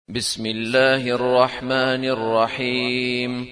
بسم الله الرحمن الرحيم.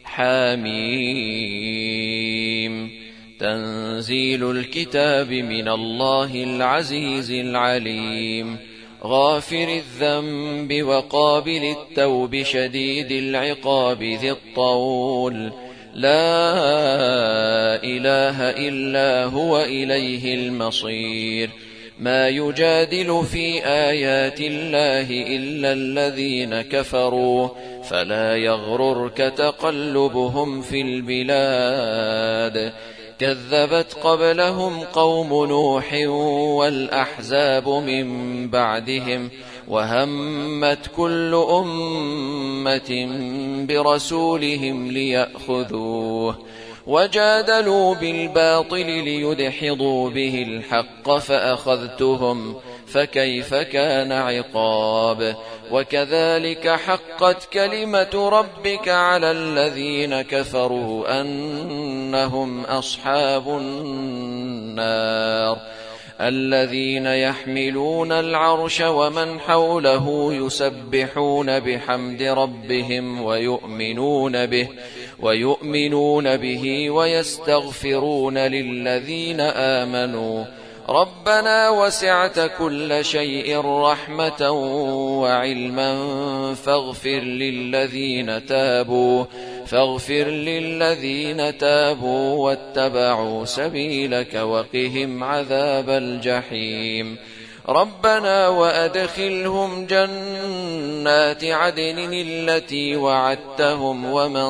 حميم. تنزيل الكتاب من الله العزيز العليم، غافر الذنب وقابل التوب شديد العقاب ذي الطول، لا إله إلا هو إليه المصير. ما يجادل في آيات الله إلا الذين كفروا، فلا يغررك تقلبهم في البلاد. كذبت قبلهم قوم نوح والأحزاب من بعدهم، وهمت كل أمة برسولهم ليأخذوه، وجادلوا بالباطل ليدحضوا به الحق فأخذتهم، فكيف كان عقاب. وكذلك حقت كلمة ربك على الذين كفروا أنهم أصحاب النار. الذين يحملون العرش ومن حوله يسبحون بحمد ربهم ويؤمنون به ويستغفرون للذين آمنوا ربنا وسعت كل شيء رحمة وعلما فاغفر للذين تابوا واتبعوا سبيلك وقهم عذاب الجحيم. ربنا وأدخلهم جنات عدن التي وعدتهم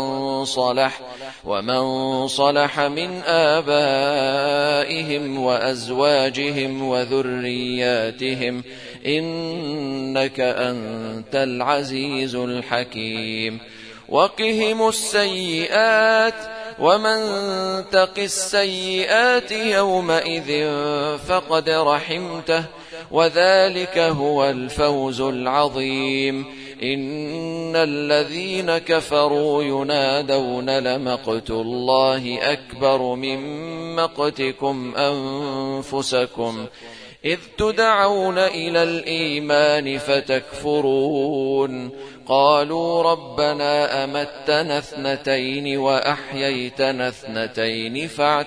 ومن صلح من آبائهم وأزواجهم وذرياتهم إنك أنت العزيز الحكيم. وقهم السيئات ومن تق السيئات يومئذ فقد رحمته، وذلك هو الفوز العظيم. إن الذين كفروا ينادون لمقت الله أكبر من مقتكم أنفسكم إذ تدعون إلى الإيمان فتكفرون. قالوا ربنا أمتنا اثنتين وأحييتنا اثنتين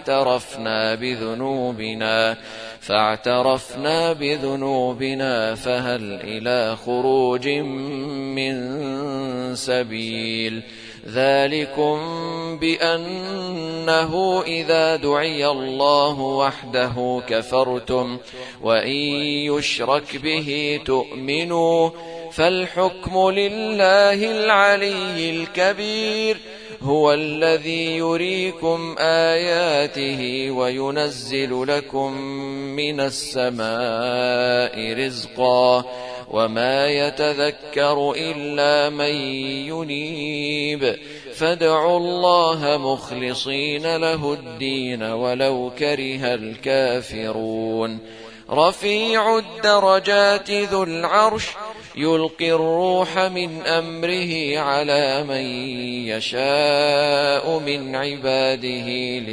فاعترفنا بذنوبنا فهل إلى خروج من سبيل. ذلكم بأنه إذا دعي الله وحده كفرتم وإن يشرك به تؤمنوا، فالحكم لله العلي الكبير. هو الذي يريكم آياته وينزل لكم من السماء رزقا، وما يتذكر إلا من ينيب. فادعوا الله مخلصين له الدين ولو كره الكافرون. رفيع الدرجات ذو العرش يلقي الروح من أمره على من يشاء من عباده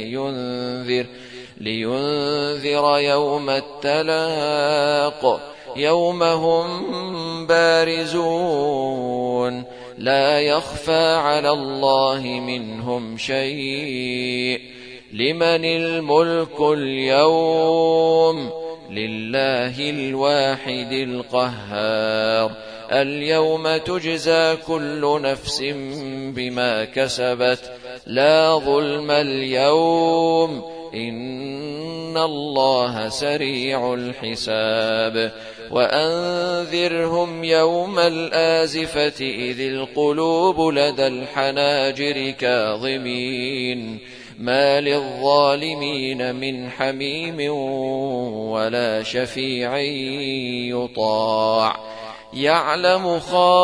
لينذر يوم التلاق، يوم هم بارزون لا يخفى على الله منهم شيء. لمن الملك اليوم؟ لله الواحد القهار. اليوم تجزى كل نفس بما كسبت لا ظلم اليوم إن الله سريع الحساب. وأنذرهم يوم الآزفة إذ القلوب لدى الحناجر كاظمين، ما للظالمين من حميم ولا شفيع يطاع. يعلم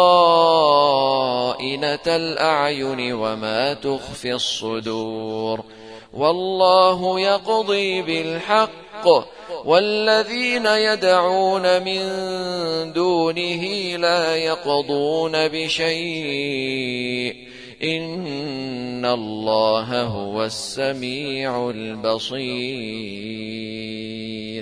خائنة الأعين وما تخفي الصدور، والله يقضي بالحق، والذين يدعون من دونه لا يقضون بشيء إن الله هو السميع البصير.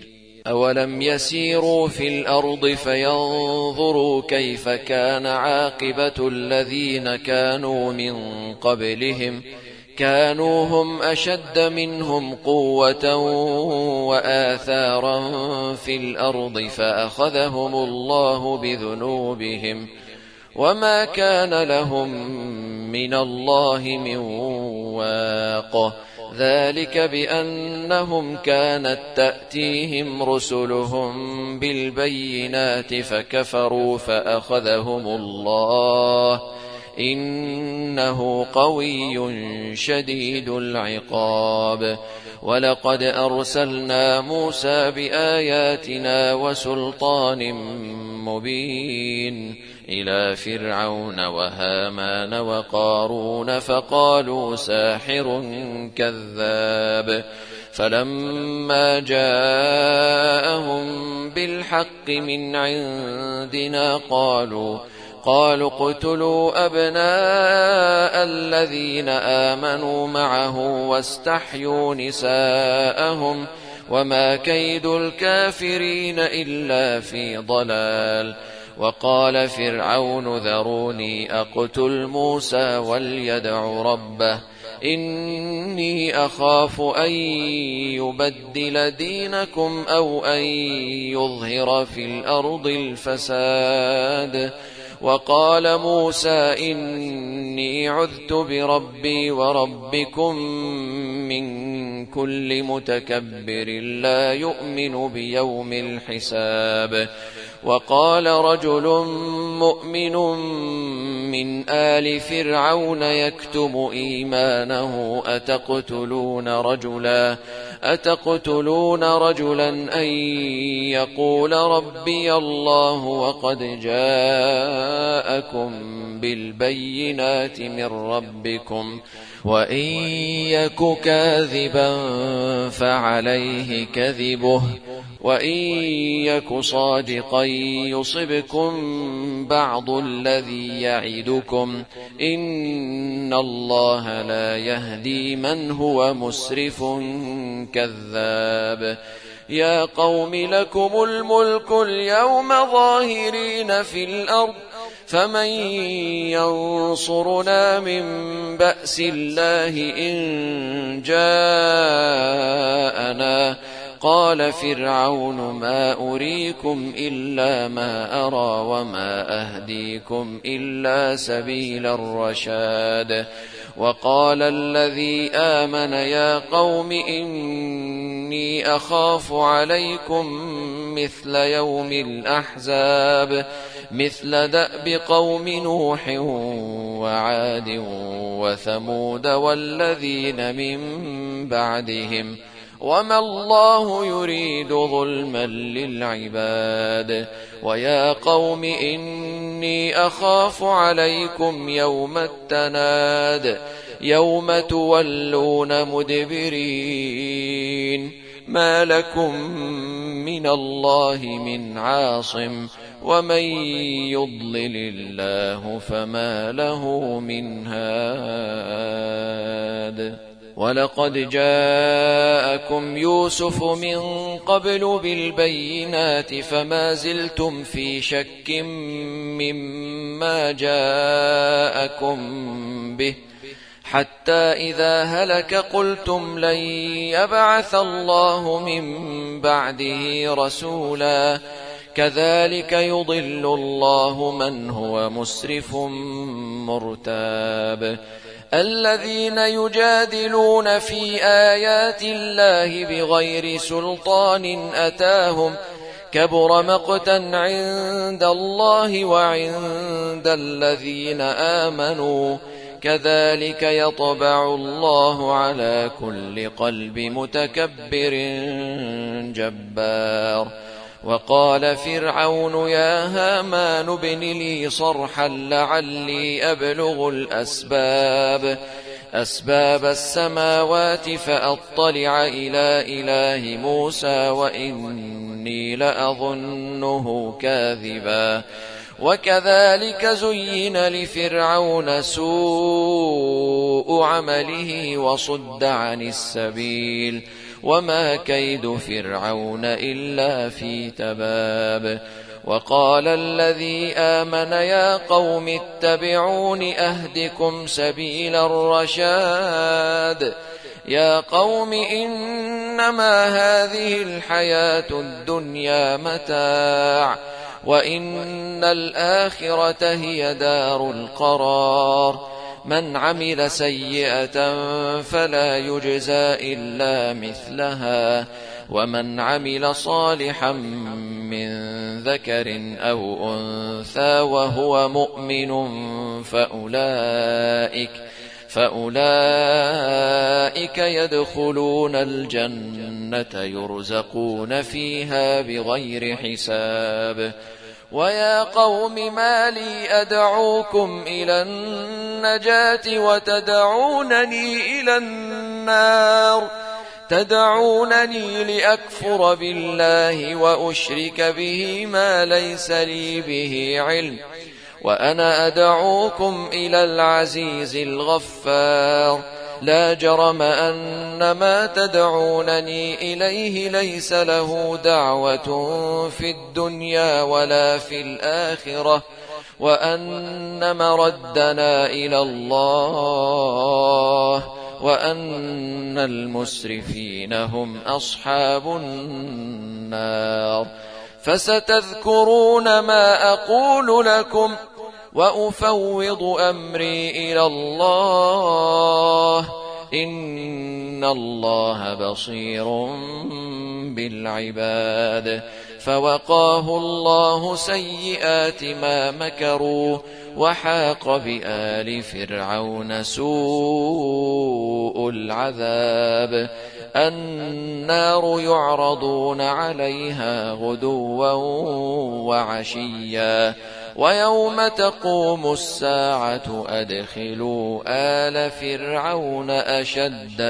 أولم يسيروا في الأرض فينظروا كيف كان عاقبة الذين كانوا من قبلهم كانوا هم أشد منهم قوة وآثارا في الأرض فأخذهم الله بذنوبهم وما كان لهم من الله من واق ذلك بأنهم كانت تأتيهم رسلهم بالبينات فكفروا فأخذهم الله إنه قوي شديد العقاب ولقد أرسلنا موسى بآياتنا وسلطان مبين إلى فرعون وهامان وقارون فقالوا ساحر كذاب فلما جاءهم بالحق من عندنا قالوا اقتلوا أبناء الذين آمنوا معه واستحيوا نساءهم وما كيد الكافرين إلا في ضلال وقال فرعون ذروني أقتل موسى وليدع ربه إني أخاف أن يبدل دينكم أو أن يظهر في الأرض الفساد وقال موسى إني عذت بربي وربكم من كل متكبر لا يؤمن بيوم الحساب وقال رجل مؤمن من آل فرعون يكتم إيمانه أتقتلون رجلا أن يقول ربي الله وقد جاءكم بالبينات من ربكم وإن يك كاذبا فعليه كذبه وإن يك صادقا يصبكم بعض الذي يعدكم إن الله لا يهدي من هو مسرف كذاب يا قوم لكم الملك اليوم ظاهرين في الأرض فمن ينصرنا من بأس الله إن جاءنا قال فرعون ما أريكم إلا ما أرى وما أهديكم إلا سبيل الرشاد وقال الذي آمن يا قوم إني أخاف عليكم مثل يوم الأحزاب مثل دأب قوم نوح وعاد وثمود والذين من بعدهم وما الله يريد ظلما للعباد ويا قوم إني أخاف عليكم يوم التناد يوم تولون مدبرين ما لكم من الله من عاصم ومن يضلل الله فما له من هاد ولقد جاءكم يوسف من قبل بالبينات فما زلتم في شك مما جاءكم به حتى إذا هلك قلتم لن يبعث الله من بعده رسولا كذلك يضل الله من هو مسرف مرتاب الذين يجادلون في آيات الله بغير سلطان أتاهم كبر مقتا عند الله وعند الذين آمنوا كذلك يطبع الله على كل قلب متكبر جبار وقال فرعون يا هامان ابن لي صرحا لعلي أبلغ أسباب السماوات فأطلع إلى إله موسى وإني لأظنه كاذبا وكذلك زين لفرعون سوء عمله وصد عن السبيل وما كيد فرعون إلا في تباب. وقال الذي آمن يا قوم اتبعون أهدكم سبيل الرشاد. يا قوم إنما هذه الحياة الدنيا متاع وإن الآخرة هي دار القرار. من عمل سيئة فلا يجزى إلا مثلها ومن عمل صالحا من ذكر أو أنثى وهو مؤمن فأولئك يدخلون الجنة يرزقون فيها بغير حساب. ويا قوم ما لي أدعوكم إلى النجاة وتدعونني إلى النار؟ تدعونني لأكفر بالله وأشرك به ما ليس لي به علم وأنا أدعوكم إلى العزيز الغفار. لا جرم أن ما تدعونني إليه ليس له دعوة في الدنيا ولا في الآخرة وأن مردنا إلى الله وأن المسرفين هم أصحاب النار. فستذكرون ما أقول لكم وأفوض أمري إلى الله إن الله بصير بالعباد. فوقاه الله سيئات ما مكروا وحاق بآل فرعون سوء العذاب. النار يعرضون عليها غدوا وعشيا ويوم تقوم الساعة أدخلوا آل فرعون أشد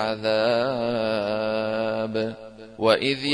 العذاب. وإذ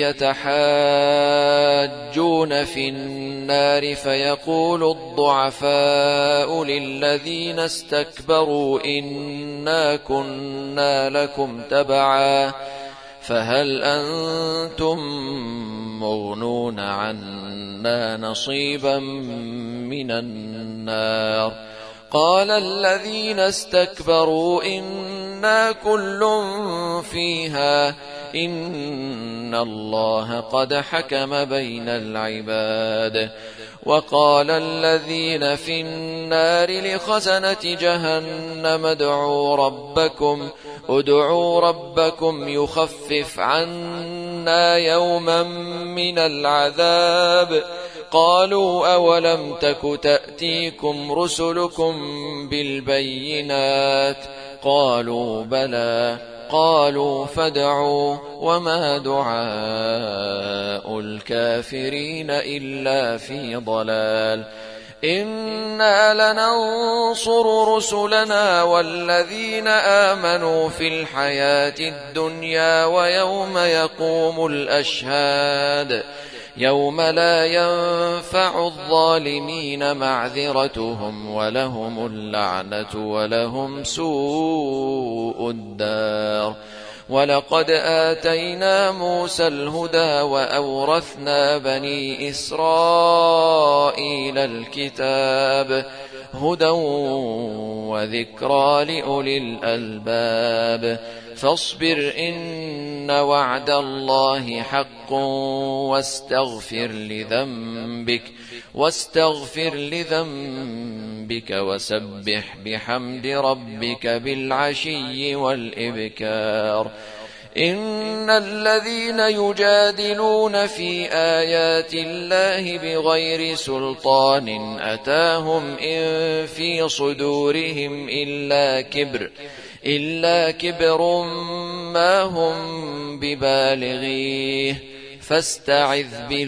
يتحاجون في النار فيقول الضعفاء للذين استكبروا إنا كنا لكم تبعا فهل أنتم مغنون عنا نصيبا من النار؟ قال الذين استكبروا إنا كل فيها إن الله قد حكم بين العباد. وقال الذين في النار لخزنة جهنم ادعوا ربكم يخفف عنا يوما من العذاب. قالوا أولم تك تأتيكم رسلكم بالبينات؟ قالوا بلى. قالوا فادعوا وما دعاء الكافرين إلا في ضلال. إنا لننصر رسلنا والذين آمنوا في الحياة الدنيا ويوم يقوم الأشهاد يوم لا ينفع الظالمين معذرتهم ولهم اللعنة ولهم سوء الدار. ولقد آتينا موسى الهدى وأورثنا بني إسرائيل الكتاب هدى وذكرى لأولي الألباب. فاصبر إن وعد الله حق واستغفر لذنبك وسبح بحمد ربك بالعشي والإبكار. إن الذين يجادلون في آيات الله بغير سلطان أتاهم إن في صدورهم إلا كبر ما هم ببالغيه فاستعذ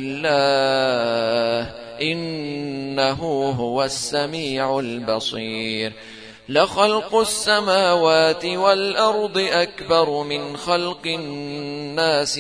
بالله إنه هو السميع البصير. لخلق السماوات والأرض أكبر من خلق الناس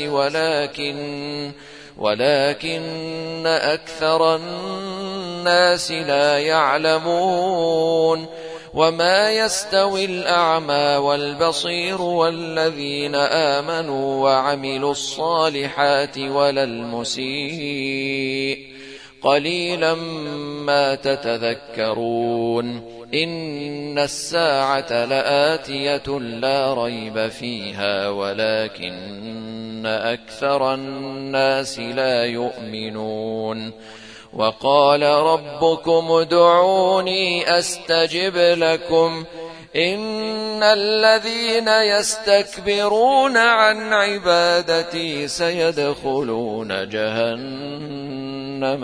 ولكن أكثر الناس لا يعلمون. وما يستوي الأعمى والبصير والذين آمنوا وعملوا الصالحات ولا المسيء قليلا ما تتذكرون إن الساعة لآتية لا ريب فيها ولكن أكثر الناس لا يؤمنون وقال ربكم ادعوني أستجب لكم إن الذين يستكبرون عن عبادتي سيدخلون جهنم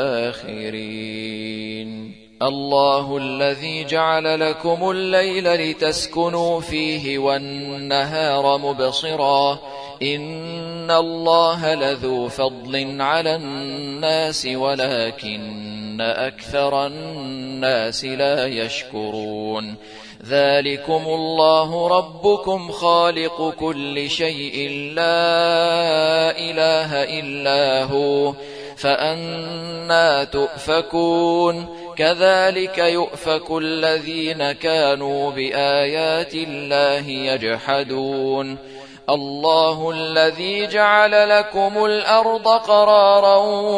داخرين الله الذي جعل لكم الليل لتسكنوا فيه والنهار مبصرا إن الله لذو فضل على الناس ولكن أكثر الناس لا يشكرون ذلكم الله ربكم خالق كل شيء لا إله إلا هو فأنى تؤفكون كذلك يؤفك الذين كانوا بآيات الله يجحدون الله الذي جعل لكم الأرض قرارا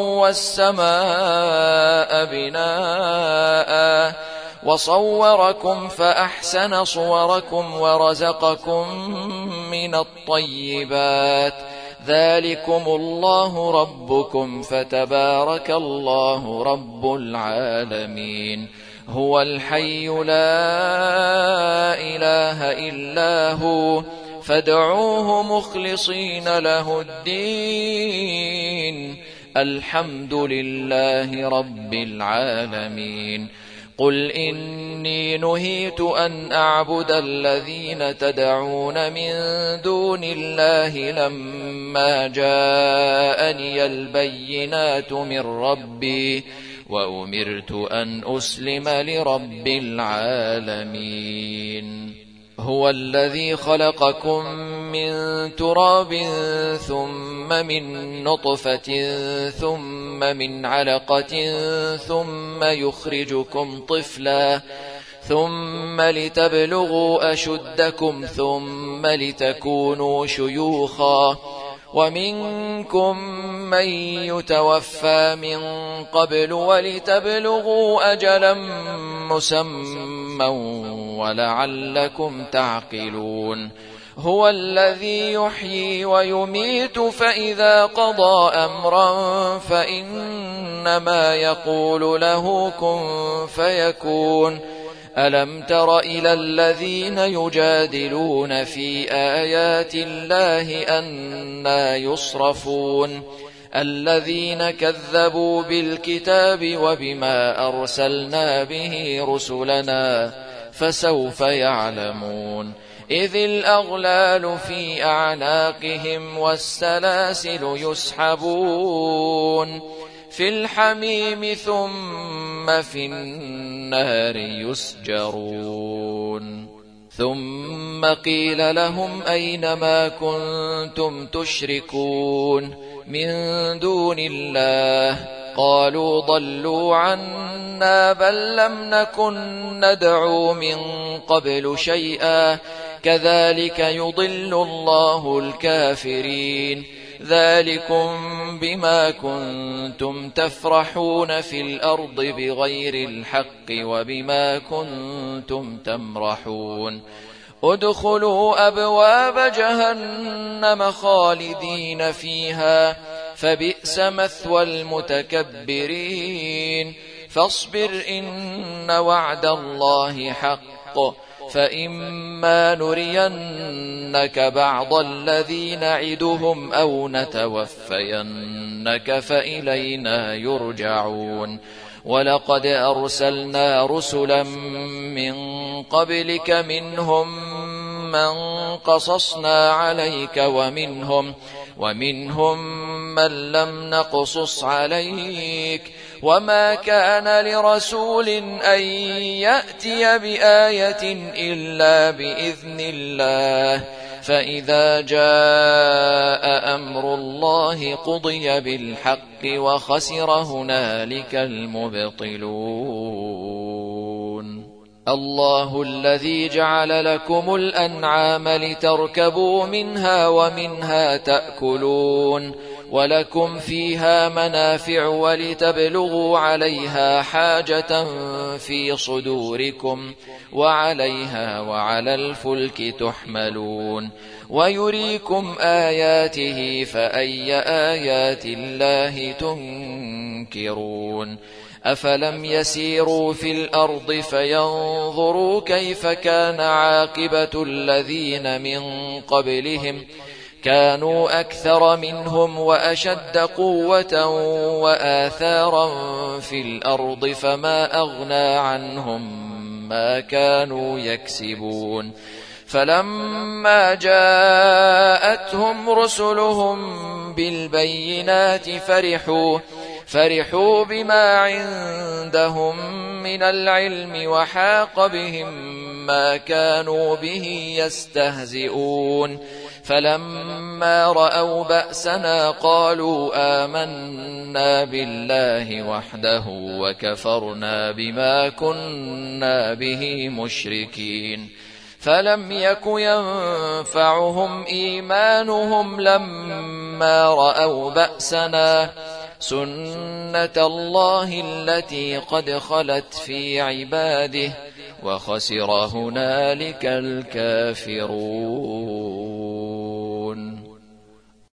والسماء بناء وصوركم فأحسن صوركم ورزقكم من الطيبات ذلكم الله ربكم فتبارك الله رب العالمين هو الحي لا إله إلا هو فادعوه مخلصين له الدين الحمد لله رب العالمين قل إني نهيت أن أعبد الذين تدعون من دون الله لما جاءني البينات من ربي وأمرت أن أسلم لرب العالمين هو الذي خلقكم من تراب ثم من نطفة ثم من علقة ثم يخرجكم طفلا ثم لتبلغوا أشدكم ثم لتكونوا شيوخا ومنكم من يتوفى من قبل ولتبلغوا أجلا مسمى ولعلكم تعقلون هو الذي يحيي ويميت فإذا قضى أمرا فإنما يقول له كن فيكون ألم تر إلى الذين يجادلون في آيات الله أنى يصرفون الذين كذبوا بالكتاب وبما أرسلنا به رسلنا فسوف يعلمون إذ الأغلال في أعناقهم والسلاسل يسحبون في الحميم ثم في النار يسجرون ثم قيل لهم أين ما كنتم تشركون من دون الله قالوا ضلوا عنا بل لم نكن ندعو من قبل شيئا كذلك يضل الله الكافرين ذلكم بما كنتم تفرحون في الأرض بغير الحق وبما كنتم تمرحون ادخلوا أبواب جهنم خالدين فيها فبئس مثوى المتكبرين فاصبر إن وعد الله حق فإما نرينك بعض الذي نعدهم أو نتوفينك فإلينا يرجعون ولقد أرسلنا رسلا من قبلك منهم من قصصنا عليك ومنهم من لم نقصص عليك وما كان لرسول أن يأتي بآية إلا بإذن الله فإذا جاء أمر الله قضي بالحق وخسر هنالك المبطلون الله الذي جعل لكم الأنعام لتركبوا منها ومنها تأكلون ولكم فيها منافع ولتبلغوا عليها حاجة في صدوركم وعليها وعلى الفلك تحملون ويريكم آياته فأي آيات الله تنكرون أفلم يسيروا في الأرض فينظروا كيف كان عاقبة الذين من قبلهم كانوا أكثر منهم وأشد قوة وآثارا في الأرض فما أغنى عنهم ما كانوا يكسبون فلما جاءتهم رسلهم بالبينات فرحوا بما عندهم من العلم وحاق بهم ما كانوا به يستهزئون فلما رأوا بأسنا قالوا آمنا بالله وحده وكفرنا بما كنا به مشركين فلم يك ينفعهم إيمانهم لما رأوا بأسنا سنة الله التي قد خلت في عباده وخسر هنالك الكافرون.